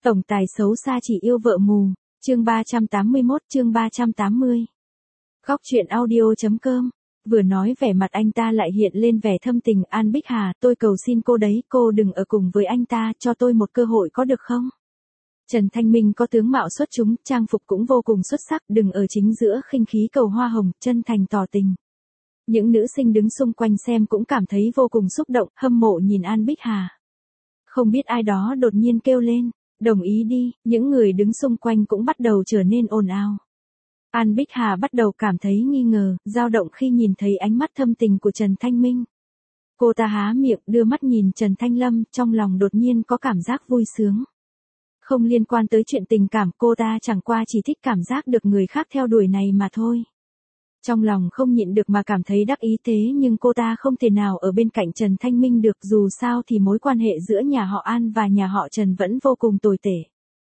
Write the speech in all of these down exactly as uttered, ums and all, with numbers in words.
Tổng tài xấu xa chỉ yêu vợ mù, chương ba trăm tám mươi mốt, chương ba trăm tám mươi. Góc truyện audio.com, vừa nói vẻ mặt anh ta lại hiện lên vẻ thâm tình. An Bích Hà, tôi cầu xin cô đấy, cô đừng ở cùng với anh ta, cho tôi một cơ hội có được không? Trần Thanh Minh có tướng mạo xuất chúng, trang phục cũng vô cùng xuất sắc, đừng ở chính giữa khinh khí cầu hoa hồng, chân thành tỏ tình. Những nữ sinh đứng xung quanh xem cũng cảm thấy vô cùng xúc động, hâm mộ nhìn An Bích Hà. Không biết ai đó đột nhiên kêu lên, đồng ý đi, những người đứng xung quanh cũng bắt đầu trở nên ồn ào. An Bích Hà bắt đầu cảm thấy nghi ngờ, dao động khi nhìn thấy ánh mắt thâm tình của Trần Thanh Minh. Cô ta há miệng đưa mắt nhìn Trần Thanh Lâm, trong lòng đột nhiên có cảm giác vui sướng. Không liên quan tới chuyện tình cảm, cô ta chẳng qua chỉ thích cảm giác được người khác theo đuổi này mà thôi. Trong lòng không nhịn được mà cảm thấy đắc ý, thế nhưng cô ta không thể nào ở bên cạnh Trần Thanh Minh được, dù sao thì mối quan hệ giữa nhà họ An và nhà họ Trần vẫn vô cùng tồi tệ.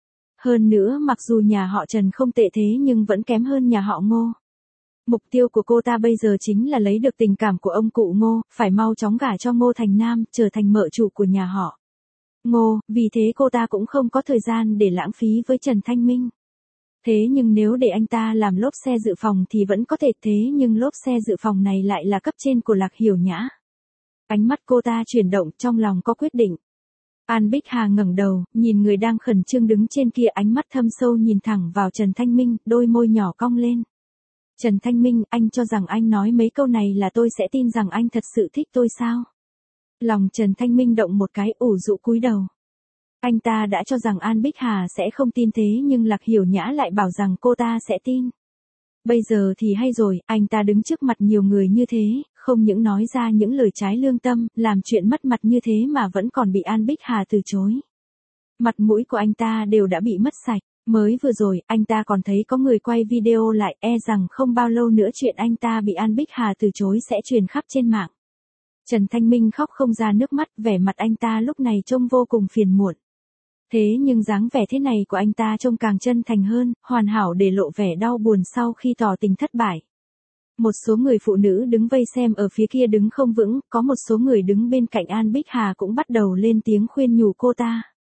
Hơn nữa mặc dù nhà họ Trần không tệ thế nhưng vẫn kém hơn nhà họ Ngô. Mục tiêu của cô ta bây giờ chính là lấy được tình cảm của ông cụ Ngô, phải mau chóng gả cho Ngô Thành Nam, trở thành mợ chủ của nhà họ Ngô, vì thế cô ta cũng không có thời gian để lãng phí với Trần Thanh Minh. Thế nhưng nếu để anh ta làm lốp xe dự phòng thì vẫn có thể, thế nhưng lốp xe dự phòng này lại là cấp trên của Lạc Hiểu Nhã. Ánh mắt cô ta chuyển động, trong lòng có quyết định. An Bích Hà ngẩng đầu, nhìn người đang khẩn trương đứng trên kia, ánh mắt thâm sâu nhìn thẳng vào Trần Thanh Minh, đôi môi nhỏ cong lên. Trần Thanh Minh, anh cho rằng anh nói mấy câu này là tôi sẽ tin rằng anh thật sự thích tôi sao? Lòng Trần Thanh Minh động một cái, ủ rũ cúi đầu. Anh ta đã cho rằng An Bích Hà sẽ không tin, thế nhưng Lạc Hiểu Nhã lại bảo rằng cô ta sẽ tin. Bây giờ thì hay rồi, anh ta đứng trước mặt nhiều người như thế, không những nói ra những lời trái lương tâm, làm chuyện mất mặt như thế mà vẫn còn bị An Bích Hà từ chối. Mặt mũi của anh ta đều đã bị mất sạch, mới vừa rồi, anh ta còn thấy có người quay video lại, e rằng không bao lâu nữa chuyện anh ta bị An Bích Hà từ chối sẽ truyền khắp trên mạng. Trần Thanh Minh khóc không ra nước mắt, vẻ mặt anh ta lúc này trông vô cùng phiền muộn. Thế nhưng dáng vẻ thế này của anh ta trông càng chân thành hơn, hoàn hảo để lộ vẻ đau buồn sau khi tỏ tình thất bại. Một số người phụ nữ đứng vây xem ở phía kia đứng không vững, có một số người đứng bên cạnh An Bích Hà cũng bắt đầu lên tiếng khuyên nhủ cô ta.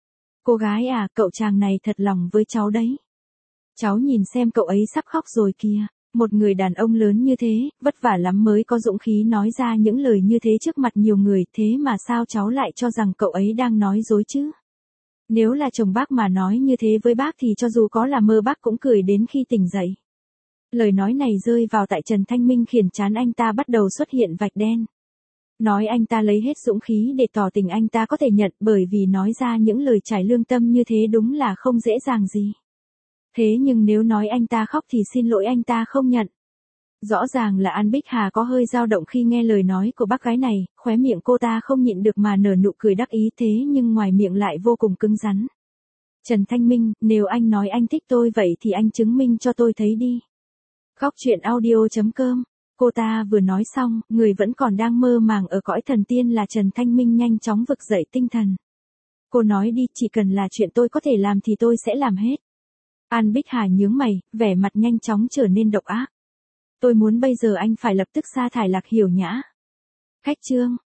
Cô gái à, cậu chàng này thật lòng với cháu đấy. Cháu nhìn xem cậu ấy sắp khóc rồi kìa. Một người đàn ông lớn như thế, vất vả lắm mới có dũng khí nói ra những lời như thế trước mặt nhiều người, thế mà sao cháu lại cho rằng cậu ấy đang nói dối chứ? Nếu là chồng bác mà nói như thế với bác thì cho dù có là mơ bác cũng cười đến khi tỉnh dậy. Lời nói này rơi vào tại Trần Thanh Minh khiến trán anh ta bắt đầu xuất hiện vạch đen. Nói anh ta lấy hết dũng khí để tỏ tình anh ta có thể nhận, bởi vì nói ra những lời trải lương tâm như thế đúng là không dễ dàng gì. Thế nhưng nếu nói anh ta khóc thì xin lỗi anh ta không nhận. Rõ ràng là An Bích Hà có hơi dao động khi nghe lời nói của bác gái này, khóe miệng cô ta không nhịn được mà nở nụ cười đắc ý, thế nhưng ngoài miệng lại vô cùng cứng rắn. Trần Thanh Minh, nếu anh nói anh thích tôi vậy thì anh chứng minh cho tôi thấy đi. Góc truyện audio.com, cô ta vừa nói xong, người vẫn còn đang mơ màng ở cõi thần tiên là Trần Thanh Minh nhanh chóng vực dậy tinh thần. Cô nói đi, chỉ cần là chuyện tôi có thể làm thì tôi sẽ làm hết. An Bích Hà nhướng mày, vẻ mặt nhanh chóng trở nên độc ác. Tôi muốn bây giờ anh phải lập tức sa thải Lạc Hiểu Nhã. Khách trương,